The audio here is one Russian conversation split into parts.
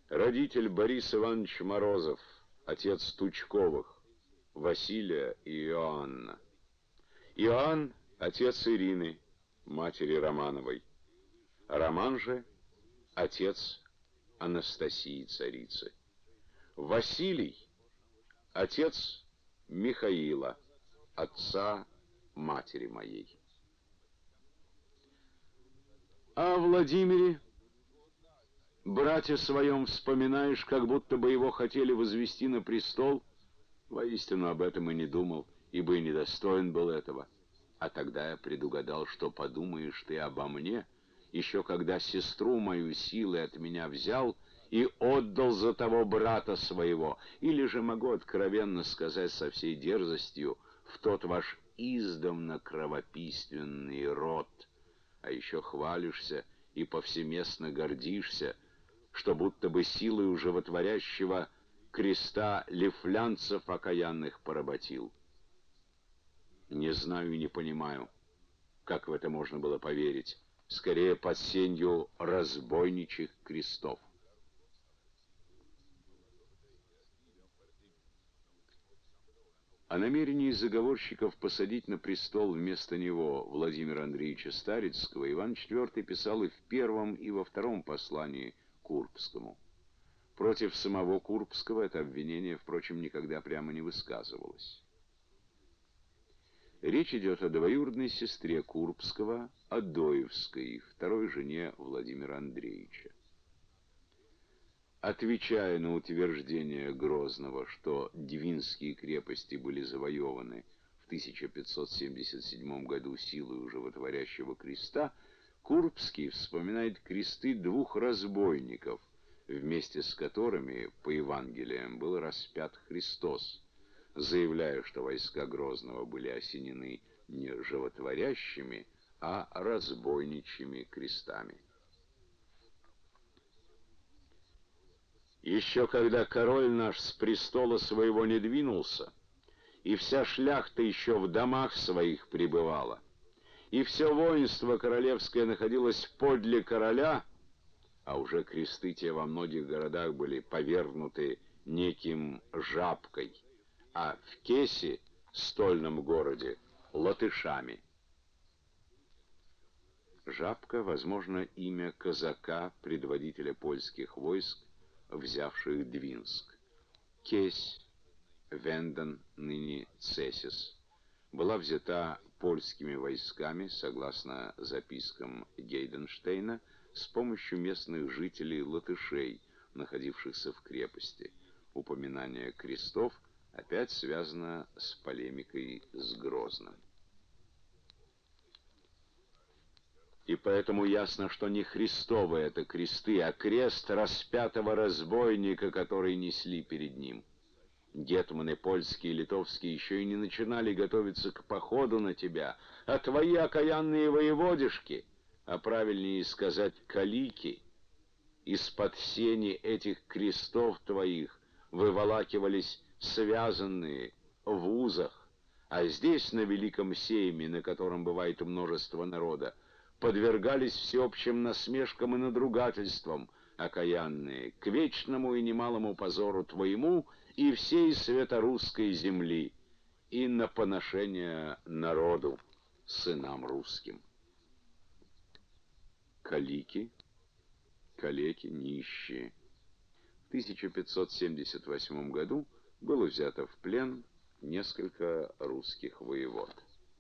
Родитель Борис Иванович Морозов, отец Тучковых, Василия и Иоанна. Иоанн — отец Ирины, матери Романовой. Роман же — отец Анастасии царицы. Василий — отец Михаила, отца матери моей. О Владимире, брате своем, вспоминаешь, как будто бы его хотели возвести на престол? Воистину об этом и не думал, ибо и недостоин был этого. А тогда я предугадал, что подумаешь ты обо мне, еще когда сестру мою силой от меня взял и отдал за того брата своего, или же могу откровенно сказать со всей дерзостью, в тот ваш издавна кровопийственный род, а еще хвалишься и повсеместно гордишься, что будто бы силою животворящего креста лифлянцев окаянных поработил. Не знаю и не понимаю, как в это можно было поверить, скорее под сенью разбойничьих крестов. О намерении заговорщиков посадить на престол вместо него Владимира Андреевича Старицкого Иван IV писал и в первом, и во втором послании Курбскому. Против самого Курбского это обвинение, впрочем, никогда прямо не высказывалось. Речь идет о двоюродной сестре Курбского, Адоевской, второй жене Владимира Андреевича. Отвечая на утверждение Грозного, что Двинские крепости были завоеваны в 1577 году силой животворящего креста, Курбский вспоминает кресты двух разбойников, вместе с которыми по Евангелиям был распят Христос, заявляя, что войска Грозного были осенены не животворящими, а разбойничьими крестами. Еще когда король наш с престола своего не двинулся, и вся шляхта еще в домах своих пребывала, и все воинство королевское находилось подле короля, а уже кресты те во многих городах были повергнуты неким Жабкой, а в Кесе, стольном городе, латышами. Жабка, возможно, имя казака, предводителя польских войск, взявших Двинск. Кесь, Венден, ныне Цесис, была взята польскими войсками, согласно запискам Гейденштейна, с помощью местных жителей латышей, находившихся в крепости. Упоминание крестов опять связано с полемикой с Грозным. И поэтому ясно, что не христовы это кресты, а крест распятого разбойника, который несли перед ним. Гетманы польские и литовские еще и не начинали готовиться к походу на тебя, а твои окаянные воеводишки, а правильнее сказать калики, из-под сени этих крестов твоих выволакивались связанные в узах, а здесь, на великом сейме, на котором бывает множество народа, подвергались всеобщим насмешкам и надругательствам, окаянные, к вечному и немалому позору твоему и всей святорусской земли, и на поношение народу, сынам русским. Калики, калеки, нищие. В 1578 году было взято в плен несколько русских воевод.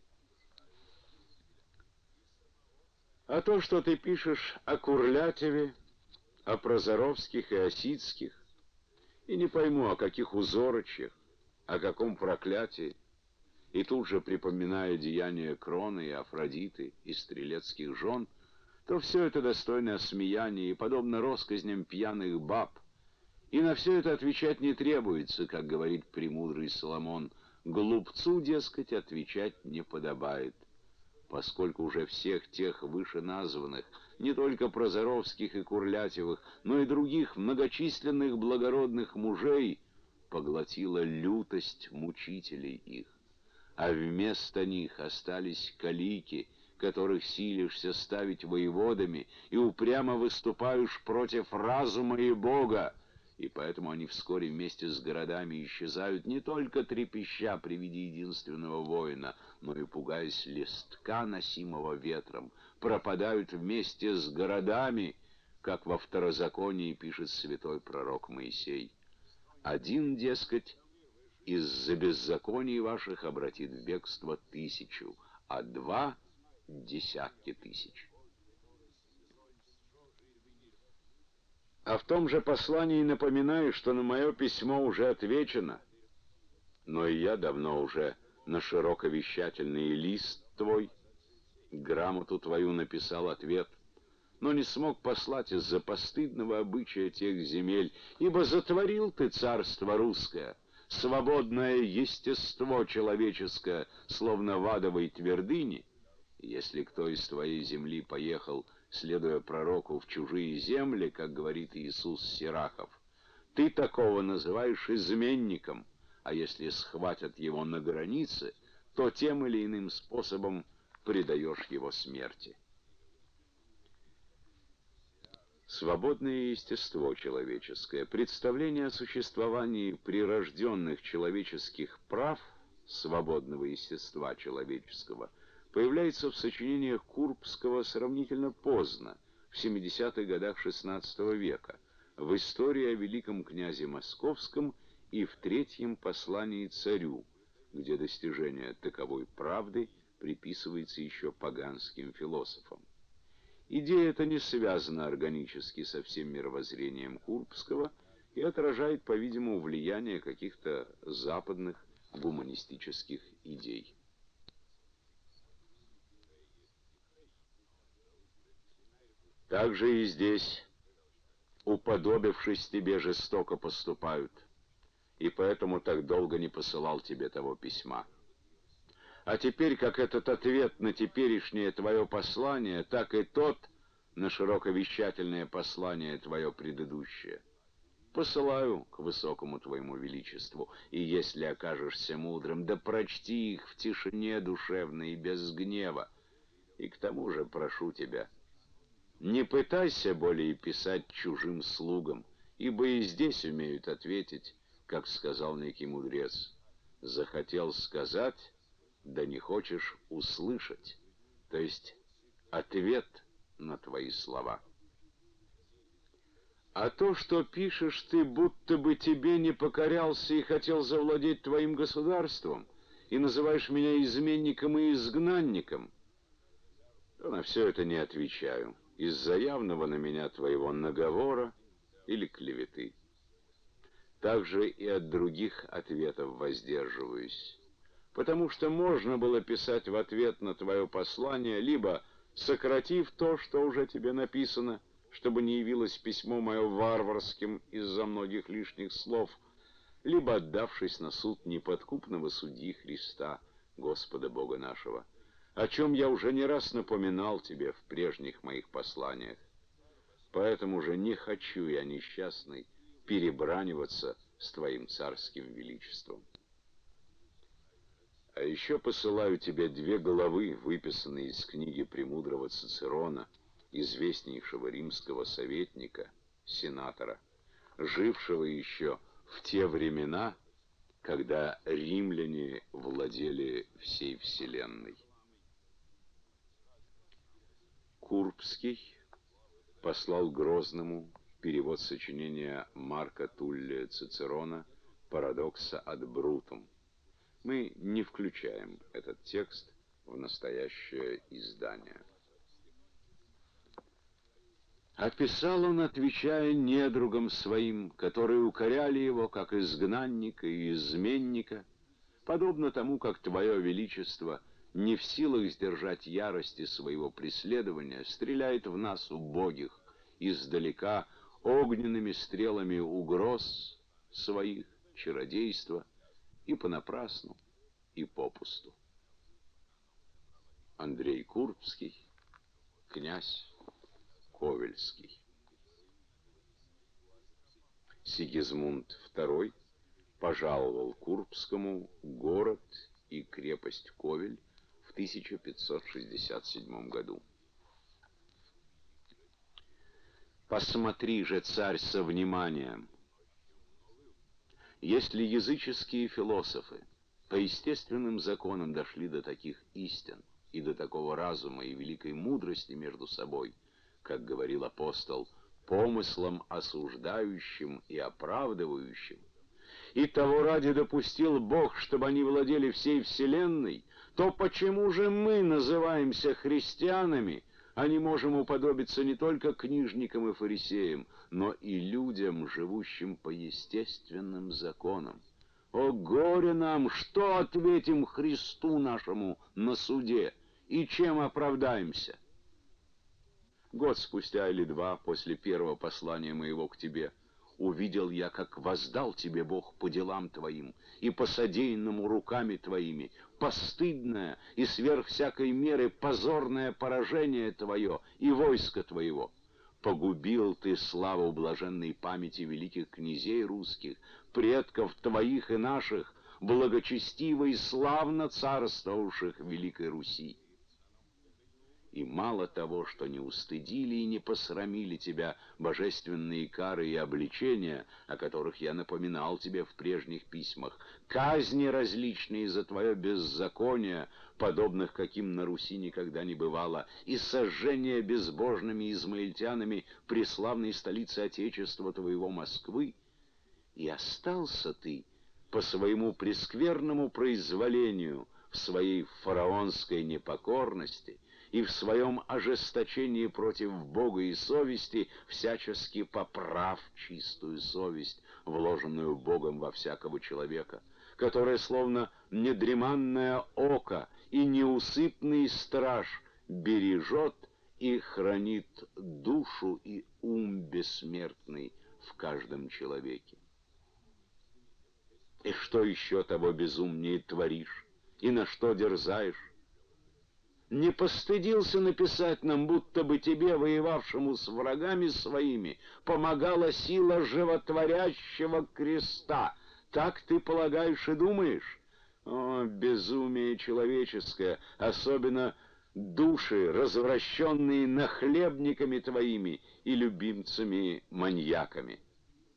А то, что ты пишешь о Курлятеве, о Прозоровских и Осицких, и не пойму, о каких узорочьях, о каком проклятии, и тут же припоминая деяния Кроны и Афродиты и стрелецких жен, то все это достойно осмеяния и подобно россказням пьяных баб. И на все это отвечать не требуется, как говорит премудрый Соломон, глупцу, дескать, отвечать не подобает, поскольку уже всех тех вышеназванных, не только Прозоровских и Курлятевых, но и других многочисленных благородных мужей поглотила лютость мучителей их, а вместо них остались калики, которых силишься ставить воеводами, и упрямо выступаешь против разума и Бога, и поэтому они вскоре вместе с городами исчезают, не только трепеща при виде единственного воина, но и пугаясь листка, носимого ветром, пропадают вместе с городами, как во Второзаконии пишет святой пророк Моисей. Один, дескать, из-за беззаконий ваших обратит в бегство 1000, а 2 — десятки тысяч. А в том же послании напоминаю, что на мое письмо уже отвечено, но и я давно уже на широковещательный лист твой, грамоту твою написал ответ, но не смог послать из-за постыдного обычая тех земель, ибо затворил ты царство русское, свободное естество человеческое, словно в адовой твердыне. И если кто из твоей земли поехал, следуя пророку, в чужие земли, как говорит Иисус Сирахов, ты такого называешь изменником, а если схватят его на границе, то тем или иным способом предаешь его смерти. Свободное естество человеческое, представление о существовании прирожденных человеческих прав свободного естества человеческого появляется в сочинениях Курбского сравнительно поздно, в 70-х годах XVI века, в истории о великом князе Московском и в третьем послании царю, где достижение таковой правды приписывается еще поганским философам. Идея эта не связана органически со всем мировоззрением Курбского и отражает, по-видимому, влияние каких-то западных гуманистических идей. Также и здесь, уподобившись тебе, жестоко поступают, и поэтому так долго не посылал тебе того письма. А теперь, как этот ответ на теперешнее твое послание, так и тот на широковещательное послание твое предыдущее. Посылаю к высокому твоему величеству, и если окажешься мудрым, да прочти их в тишине душевной и без гнева. И к тому же прошу тебя, не пытайся более писать чужим слугам, ибо и здесь умеют ответить, как сказал некий мудрец: захотел сказать, да не хочешь услышать, то есть ответ на твои слова. А то, что пишешь ты, будто бы тебе не покорялся и хотел завладеть твоим государством, и называешь меня изменником и изгнанником, то на все это не отвечаю, из-за явного на меня твоего наговора или клеветы. Также и от других ответов воздерживаюсь, потому что можно было писать в ответ на твое послание, либо сократив то, что уже тебе написано, чтобы не явилось письмо мое варварским из-за многих лишних слов, либо отдавшись на суд неподкупного судьи Христа, Господа Бога нашего, о чем я уже не раз напоминал тебе в прежних моих посланиях. Поэтому же не хочу я, несчастный, перебраниваться с твоим царским величеством. А еще посылаю тебе 2 главы, выписанные из книги премудрого Цицерона, известнейшего римского советника, сенатора, жившего еще в те времена, когда римляне владели всей вселенной. Курбский послал Грозному перевод сочинения Марка Туллия Цицерона «Парадокса ad Brutum». Мы не включаем этот текст в настоящее издание. Описал он, отвечая недругам своим, которые укоряли его как изгнанника и изменника, подобно тому, как Твое Величество, не в силах сдержать ярости своего преследования, стреляет в нас, убогих, издалека огненными стрелами угроз своих, чародейства, и понапрасну, и попусту. Андрей Курбский, князь Ковельский. Сигизмунд II пожаловал Курбскому город и крепость Ковель в 1567 году. «Посмотри же, царь, со вниманием, если языческие философы по естественным законам дошли до таких истин и до такого разума и великой мудрости между собой, как говорил апостол, помыслом осуждающим и оправдывающим, и того ради допустил Бог, чтобы они владели всей вселенной, то почему же мы называемся христианами, а не можем уподобиться не только книжникам и фарисеям, но и людям, живущим по естественным законам? О горе нам! Что ответим Христу нашему на суде? И чем оправдаемся? Год спустя или два после первого послания моего к тебе увидел я, как воздал тебе Бог по делам твоим и по содеянному руками твоими постыдное и сверх всякой меры позорное поражение твое и войско твоего. Погубил ты славу блаженной памяти великих князей русских, предков твоих и наших, благочестиво и славно царствовавших в Великой Руси. И мало того, что не устыдили и не посрамили тебя божественные кары и обличения, о которых я напоминал тебе в прежних письмах, казни различные за твое беззаконие, подобных каким на Руси никогда не бывало, и сожжение безбожными измаильтянами преславной столицы Отечества твоего Москвы, и остался ты по своему прескверному произволению в своей фараонской непокорности и в своем ожесточении против Бога и совести, всячески поправ чистую совесть, вложенную Богом во всякого человека, которая словно недреманное око и неусыпный страж бережет и хранит душу и ум бессмертный в каждом человеке. И что еще того безумнее творишь? И на что дерзаешь? Не постыдился написать нам, будто бы тебе, воевавшему с врагами своими, помогала сила животворящего креста. Так ты полагаешь и думаешь? О, безумие человеческое, особенно души, развращенные нахлебниками твоими и любимцами-маньяками.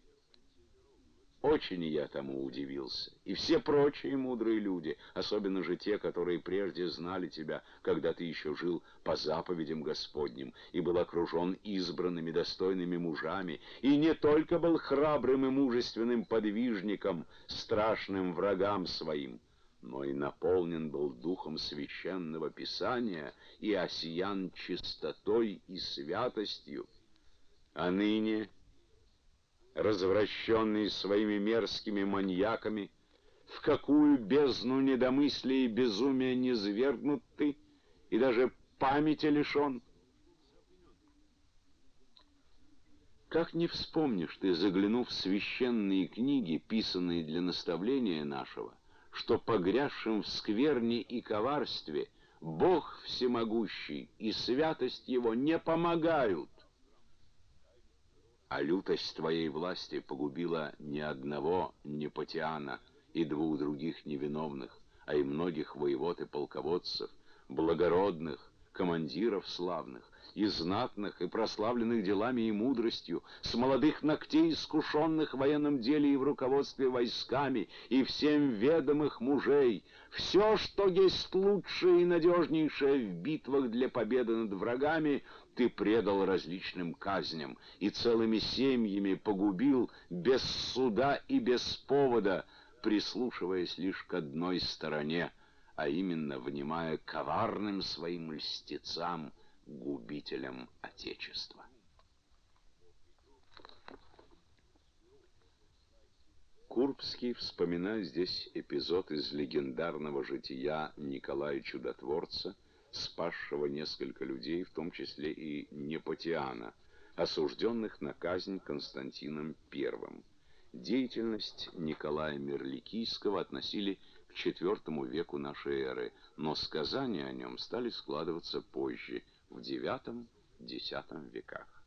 Очень я тому удивился, и все прочие мудрые люди, особенно же те, которые прежде знали тебя, когда ты еще жил по заповедям Господним, и был окружен избранными достойными мужами, и не только был храбрым и мужественным подвижником, страшным врагам своим, но и наполнен был духом священного Писания и осиян чистотой и святостью. А ныне, развращенный своими мерзкими маньяками, в какую бездну недомыслия и безумия низвергнут ты, и даже памяти лишен? Как не вспомнишь ты, заглянув в священные книги, писанные для наставления нашего, что погрязшим в скверне и коварстве Бог всемогущий и святость Его не помогают, а лютость твоей власти погубила не одного Непотиана и двух других невиновных, а и многих воевод и полководцев, благородных, командиров славных, и знатных, и прославленных делами и мудростью, с молодых ногтей искушенных в военном деле и в руководстве войсками, и всем ведомых мужей, все, что есть лучшее и надежнейшее в битвах для победы над врагами, ты предал различным казням, и целыми семьями погубил без суда и без повода, прислушиваясь лишь к одной стороне, а именно внимая коварным своим льстецам, губителям Отечества. Курбский вспоминает здесь эпизод из легендарного жития Николая Чудотворца, спасшего несколько людей, в том числе и Непотиана, осужденных на казнь Константином I. Деятельность Николая Мерликийского относили к IV веку нашей эры, но сказания о нем стали складываться позже, в IX-X веках.